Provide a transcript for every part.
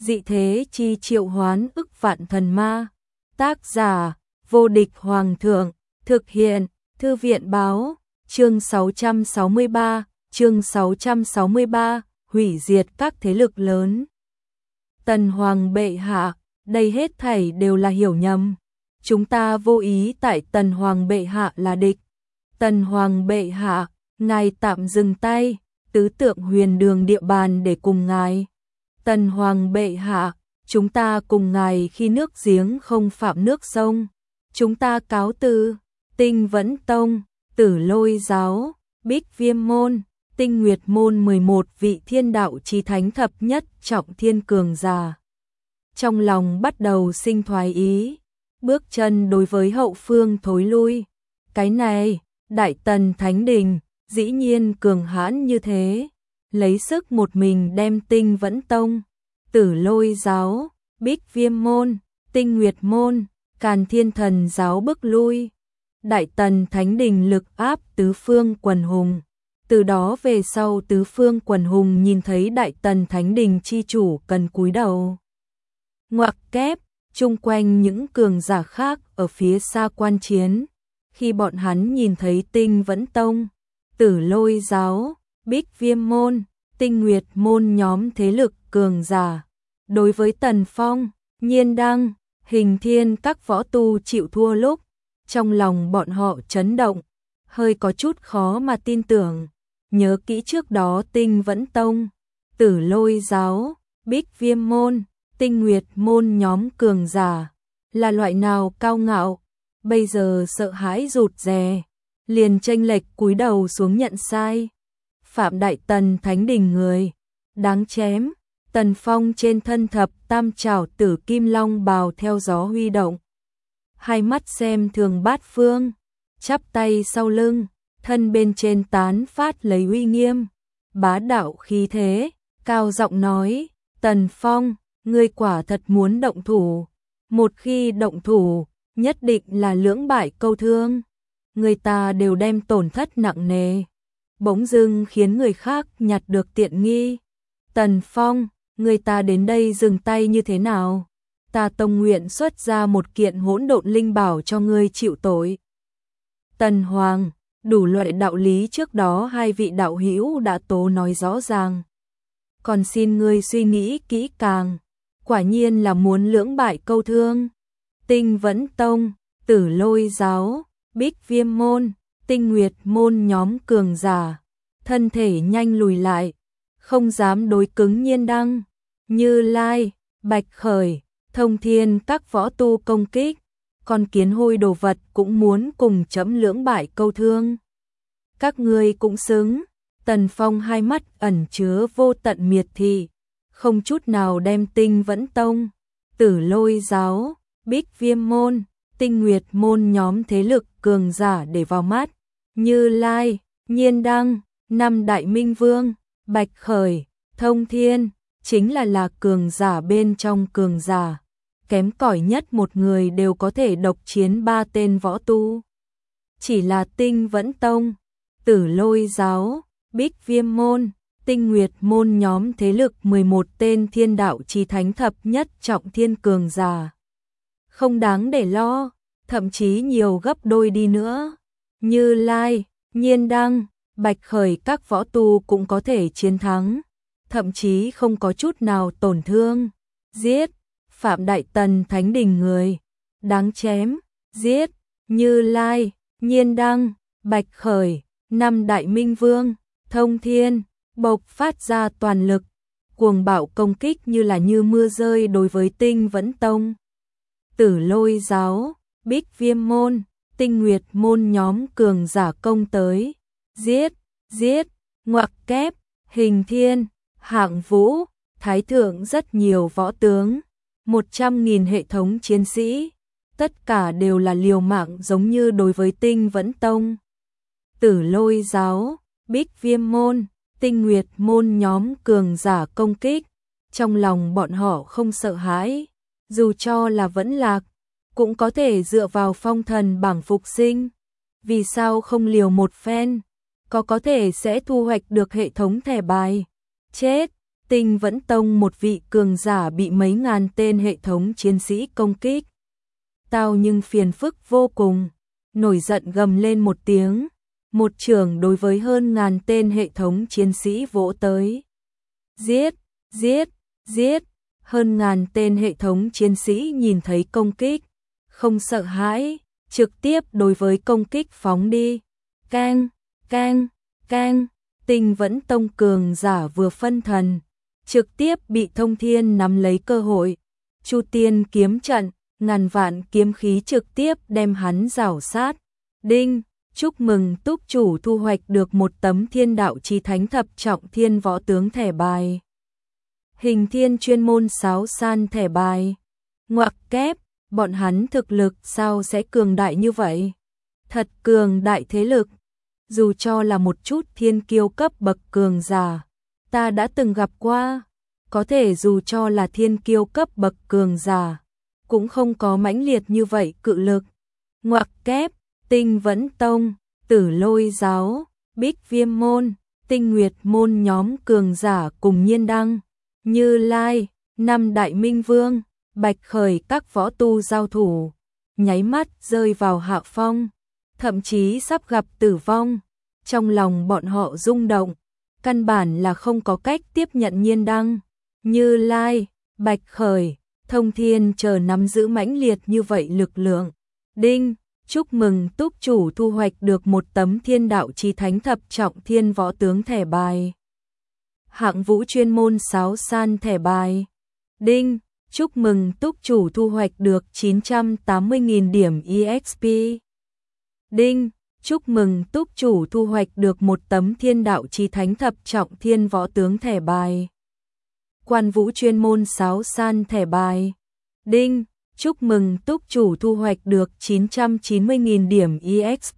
dị thế chi triệu hoán ức vạn thần ma. Tác giả, vô địch hoàng thượng, thực hiện, thư viện báo, chương 663, hủy diệt các thế lực lớn. Tần Hoàng bệ hạ, đây hết thảy đều là hiểu nhầm. Chúng ta vô ý tại Tần Hoàng bệ hạ là địch. Tần Hoàng bệ hạ, ngài tạm dừng tay, tứ tượng huyền đường địa bàn để cùng ngài. Tần Hoàng bệ hạ, chúng ta cùng ngài khi nước giếng không phạm nước sông. Chúng ta cáo từ. Tinh Vẫn Tông, Tử Lôi Giáo, Bích Viêm Môn, Tinh Nguyệt Môn 11 vị thiên đạo chí thánh thập nhất trọng thiên cường giả. Trong lòng bắt đầu sinh thoái ý, bước chân đối với hậu phương thối lui. Cái này, Đại Tần Thánh Đình, dĩ nhiên cường hãn như thế, lấy sức một mình đem Tinh Vẫn Tông, Tử Lôi Giáo, Bích Viêm Môn, Tinh Nguyệt Môn, Càn Thiên Thần Giáo bức lui. Đại Tần Thánh Đình lực áp tứ phương quần hùng. Từ đó về sau tứ phương quần hùng nhìn thấy Đại Tần Thánh Đình chi chủ cần cúi đầu. Ngoặc kép, chung quanh những cường giả khác ở phía xa quan chiến. Khi bọn hắn nhìn thấy Tinh Vẫn Tông, Tử Lôi Giáo, Bích Viêm Môn, Tinh Nguyệt Môn nhóm thế lực cường giả. Đối với Tần Phong, Nhiên Đăng, Hình Thiên các võ tu chịu thua lúc, trong lòng bọn họ chấn động, hơi có chút khó mà tin tưởng. Nhớ kỹ trước đó Tinh Vẫn Tông, Tử Lôi Giáo, Bích Viêm Môn, Tinh Nguyệt Môn nhóm cường giả là loại nào cao ngạo, bây giờ sợ hãi rụt rè, liền chênh lệch cúi đầu xuống nhận sai. Phạm Đại Tần Thánh Đình người, đáng chém. Tần Phong trên thân thập tam trảo tử kim long bào theo gió huy động. Hai mắt xem thường bát phương, chắp tay sau lưng, thân bên trên tán phát lấy uy nghiêm, bá đạo khí thế, cao giọng nói, Tần Phong, ngươi quả thật muốn động thủ. Một khi động thủ, nhất định là lưỡng bại câu thương. Người ta đều đem tổn thất nặng nề, bỗng dưng khiến người khác nhặt được tiện nghi. Tần Phong, người ta đến đây dừng tay như thế nào? Ta tông nguyện xuất ra một kiện hỗn độn linh bảo cho ngươi chịu tội. Tần Hoàng, đủ loại đạo lý trước đó hai vị đạo hữu đã tố nói rõ ràng. Còn xin ngươi suy nghĩ kỹ càng, quả nhiên là muốn lưỡng bại câu thương. Tinh Vẫn Tông, Tử Lôi Giáo, Bích Viêm Môn, Tinh Nguyệt Môn nhóm cường giả, thân thể nhanh lùi lại, không dám đối cứng Nhiên Đăng, Như Lai, Bạch Khởi, Thông Thiên các võ tu công kích, con kiến hôi đồ vật cũng muốn cùng chấm lưỡng bại câu thương. Các ngươi cũng xứng. Tần Phong hai mắt ẩn chứa vô tận miệt thị, không chút nào đem Tinh Vẫn Tông, Tử Lôi Giáo, Bích Viêm Môn, Tinh Nguyệt Môn nhóm thế lực cường giả để vào mắt. Như Lai, Nhiên Đăng, năm đại minh vương, Bạch Khởi, Thông Thiên, chính là cường giả bên trong cường giả. Kém cỏi nhất một người đều có thể độc chiến ba tên võ tu. Chỉ là Tinh Vẫn Tông, Tử Lôi Giáo, Bích Viêm Môn, Tinh Nguyệt Môn nhóm thế lực 11 tên thiên đạo chí thánh thập nhất trọng thiên cường giả. Không đáng để lo, thậm chí nhiều gấp đôi đi nữa. Như Lai, Nhiên Đăng, Bạch Khởi các võ tu cũng có thể chiến thắng, thậm chí không có chút nào tổn thương. Giết! Phạm Đại Tần Thánh Đình người, đáng chém. Giết! Như Lai, Nhiên Đăng, Bạch Khởi, năm đại minh vương, Thông Thiên, bộc phát ra toàn lực, cuồng bạo công kích như mưa rơi đối với Tinh Vẫn Tông, Tử Lôi Giáo, Bích Viêm Môn, Tinh Nguyệt Môn nhóm cường giả công tới. Giết! Giết! Ngoặc kép, Hình Thiên, Hạng Vũ, Thái Thượng rất nhiều võ tướng, 100.000 hệ thống chiến sĩ, tất cả đều là liều mạng giống như đối với Tinh Vẫn Tông, Tử Lôi Giáo, Bích Viêm Môn, Tinh Nguyệt Môn nhóm cường giả công kích. Trong lòng bọn họ không sợ hãi, dù cho là vẫn lạc, cũng có thể dựa vào phong thần bảng phục sinh. Vì sao không liều một phen, có thể sẽ thu hoạch được hệ thống thẻ bài. Chết! Tinh Vẫn Tông một vị cường giả bị mấy ngàn tên hệ thống chiến sĩ công kích. Tao nhưng phiền phức vô cùng, nổi giận gầm lên một tiếng, một chưởng đối với hơn ngàn tên hệ thống chiến sĩ vỗ tới. Giết, giết, giết, hơn ngàn tên hệ thống chiến sĩ nhìn thấy công kích, không sợ hãi, trực tiếp đối với công kích phóng đi. Keng, keng, keng, Tinh Vẫn Tông cường giả vừa phân thần, trực tiếp bị Thông Thiên nắm lấy cơ hội. Chu Tiên kiếm trận, ngàn vạn kiếm khí trực tiếp đem hắn rảo sát. Đinh, chúc mừng túc chủ thu hoạch được một tấm Thiên Đạo Chí Thánh Thập Trọng Thiên Võ Tướng thẻ bài. Hình thiên chuyên môn sáo san thẻ bài. Ngoặc kép, bọn hắn thực lực sao sẽ cường đại như vậy? Thật cường đại thế lực. Dù cho là một chút thiên kiêu cấp bậc cường giả, ta đã từng gặp qua, có thể dù cho là thiên kiêu cấp bậc cường giả, cũng không có mãnh liệt như vậy cự lực. Ngoặc kép, Tinh Vẫn Tông, Tử Lôi Giáo, Bích Viêm Môn, Tinh Nguyệt Môn nhóm cường giả cùng Nhiên Đăng, Như Lai, năm Đại Minh Vương, Bạch Khởi các võ tu giao thủ, nháy mắt rơi vào hạ phong, thậm chí sắp gặp tử vong. Trong lòng bọn họ rung động, căn bản là không có cách tiếp nhận Nhiên Đăng, Như Lai, Bạch Khởi, Thông Thiên chờ nắm giữ mãnh liệt như vậy lực lượng. Đinh, chúc mừng túc chủ thu hoạch được một tấm Thiên Đạo Chí Thánh Thập Trọng Thiên Võ Tướng thẻ bài. Hạng vũ chuyên môn sáo san thẻ bài. Đinh, chúc mừng túc chủ thu hoạch được 980.000 điểm EXP. Đinh, chúc mừng túc chủ thu hoạch được một tấm Thiên Đạo Chí Thánh Thập Trọng Thiên Võ Tướng thẻ bài. Quan vũ chuyên môn sáo san thẻ bài. Đinh, chúc mừng túc chủ thu hoạch được 990.000 điểm EXP.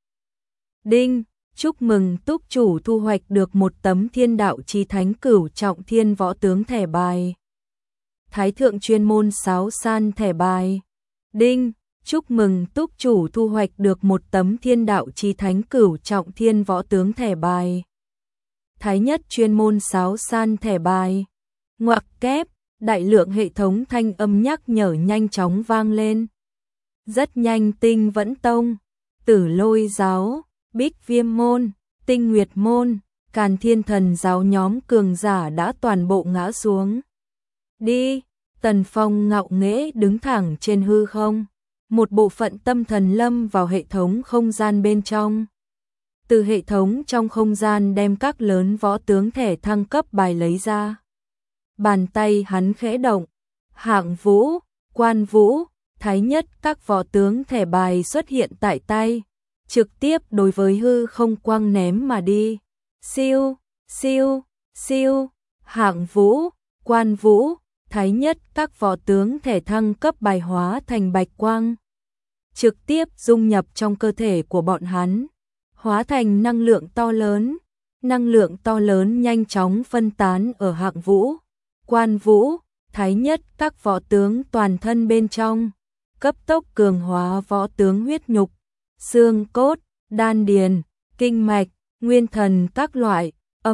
Đinh, chúc mừng túc chủ thu hoạch được một tấm Thiên Đạo Chí Thánh Cửu Trọng Thiên Võ Tướng thẻ bài. Thái thượng chuyên môn sáo san thẻ bài. Đinh, chúc mừng túc chủ thu hoạch được một tấm Thiên Đạo Chí Thánh Cửu Trọng Thiên Võ Tướng thẻ bài. Thái nhất chuyên môn sáo san thẻ bài. Ngoặc kép, đại lượng hệ thống thanh âm nhắc nhở nhanh chóng vang lên. Rất nhanh Tinh Vẫn Tông, Tử Lôi Giáo, Bích Viêm Môn, Tinh Nguyệt Môn, Càn Thiên Thần Giáo nhóm cường giả đã toàn bộ ngã xuống. Đi, Tần Phong ngạo nghễ đứng thẳng trên hư không, một bộ phận tâm thần lâm vào hệ thống không gian bên trong. Từ hệ thống trong không gian đem các lớn võ tướng thẻ thăng cấp bài lấy ra. Bàn tay hắn khẽ động, Hạng Vũ, Quan Vũ, Thái Nhất các võ tướng thẻ bài xuất hiện tại tay, trực tiếp đối với hư không quăng ném mà đi. Siêu, siêu, siêu, Hạng Vũ, Quan Vũ, Thái Nhất các võ tướng thẻ thăng cấp bài hóa thành bạch quang, trực tiếp dung nhập trong cơ thể của bọn hắn, hóa thành năng lượng to lớn. Năng lượng to lớn nhanh chóng phân tán ở Hạng Vũ, Quan Vũ, Thái Nhất các võ tướng toàn thân bên trong, cấp tốc cường hóa võ tướng huyết nhục, xương cốt, đan điền, kinh mạch, nguyên thần các loại.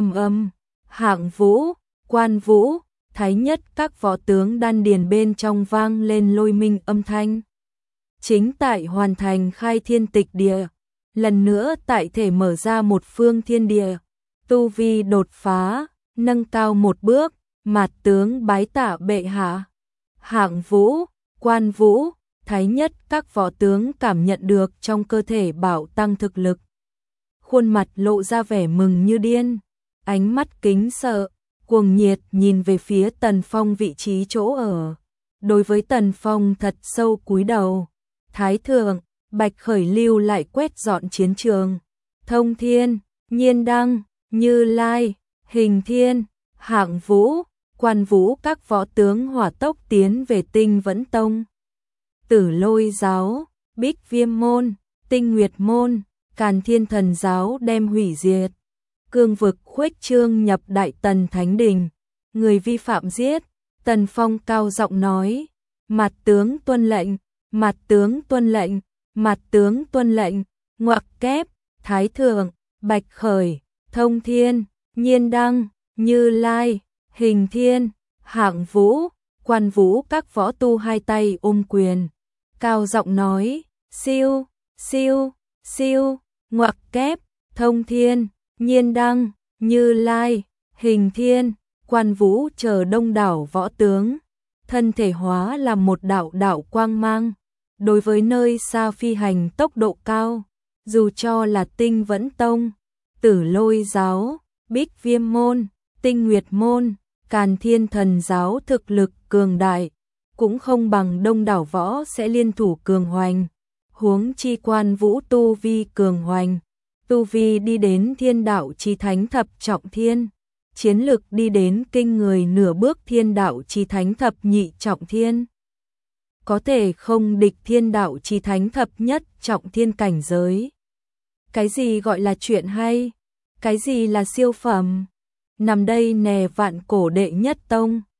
Hạng Vũ, Quan Vũ, Thái Nhất các võ tướng đan điền bên trong vang lên lôi minh âm thanh. Chính tại hoàn thành khai thiên tịch địa, lần nữa tại thể mở ra một phương thiên địa, tu vi đột phá, nâng cao một bước, mạt tướng bái tạ bệ hạ. Hạng Vũ, Quan Vũ, Thái Nhất các võ tướng cảm nhận được trong cơ thể bảo tăng thực lực, khuôn mặt lộ ra vẻ mừng như điên, ánh mắt kính sợ, cuồng nhiệt nhìn về phía Tần Phong vị trí chỗ ở. Đối với Tần Phong thật sâu cúi đầu. Thái thượng, Bạch Khởi lưu lại quét dọn chiến trường. Thông Thiên, Nhiên Đăng, Như Lai, Hình Thiên, Hạng Vũ, Quan Vũ các võ tướng hỏa tốc tiến về Tinh Vẫn Tông. Tử Lôi Giáo, Bích Viêm Môn, Tinh Nguyệt Môn, Càn Thiên Thần Giáo đem hủy diệt. Cương vực khuếch trương nhập Đại Tần Thánh Đình. Người vi phạm giết. Tần Phong cao giọng nói. Mạt tướng tuân lệnh, mạt tướng tuân lệnh, mạt tướng tuân lệnh. Ngoặc kép, Thái thượng, Bạch Khởi, Thông Thiên, Nhiên Đăng, Như Lai, Hình Thiên, Hạng Vũ, Quan Vũ các võ tu hai tay ôm quyền, cao giọng nói, siêu, siêu, siêu, ngoặc kép, Thông Thiên, Nhiên Đăng, Như Lai, Hình Thiên, Quan Vũ chờ đông đảo võ tướng, thân thể hóa làm một đạo đạo quang mang. Đối với nơi xa phi hành tốc độ cao, dù cho là Tinh Vẫn Tông, Tử Lôi giáo, Bích Viêm môn, Tinh Nguyệt môn, Càn Thiên Thần giáo thực lực cường đại, cũng không bằng đông đảo võ sẽ liên thủ cường hoành. Huống chi Quan Vũ tu vi cường hoành, tu vi đi đến Thiên Đạo Chí Thánh Thập Trọng Thiên, chiến lực đi đến kinh người nửa bước Thiên Đạo Chí Thánh Thập Nhị Trọng Thiên. Có thể không địch Thiên Đạo Chí Thánh Thập Nhất Trọng Thiên cảnh giới. Cái gì gọi là chuyện hay? Cái gì là siêu phẩm? Nằm đây nè Vạn Cổ đệ nhất tông.